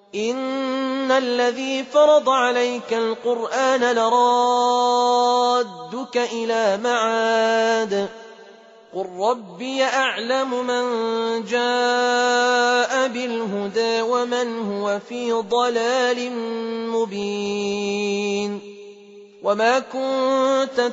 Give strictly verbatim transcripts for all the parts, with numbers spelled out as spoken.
إن الذي فرض عليك القرآن لرادك إلى معاد قل ربي أعلم من جاء بالهدى ومن هو في ضلال مبين وما كنت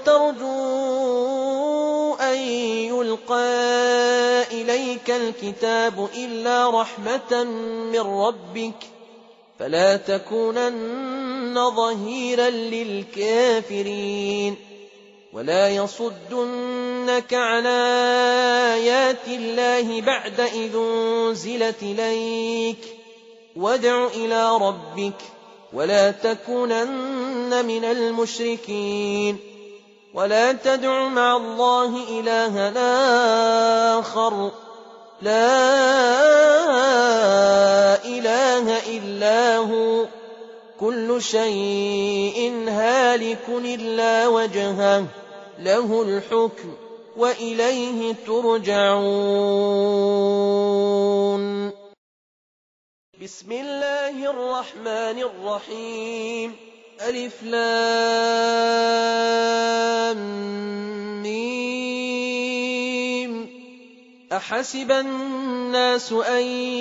ترجو أن يلقى إليك الكتاب إلا رحمة من ربك فلا تكونن ظهيرا للكافرين ولا يصدنك عن آيات الله بعد إذ أنزلت إليك وادع إلى ربك ولا تكونن من المشركين ولا تدع مع الله إلها آخر لا إله إلا هو كل شيء هالك إلا وجهه له الحكم وإليه ترجعون. بسم الله الرحمن الرحيم ألف لام ميم أحسب الناس أن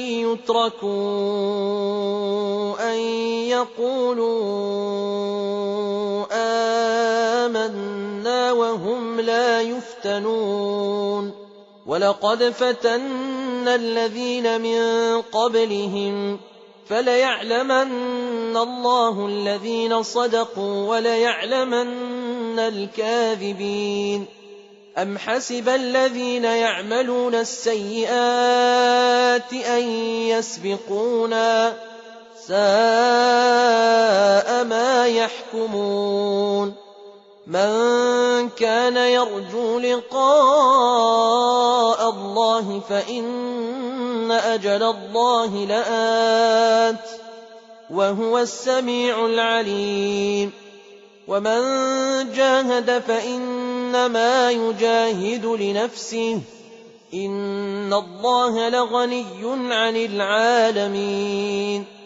يتركوا أن يقولوا آمنا وهم لا يفتنون ولقد فتنا الذين من قبلهم فليعلمن الله الذين صدقوا وليعلمن الكاذبين أم حسب الذين يعملون السيئات أن يسبقونا ساء ما يحكمون من كان يرجو لقاء الله فإن أجل الله لآت وهو السميع العليم ومن جاهد فإنما يجاهد لنفسه إن الله لغني عن العالمين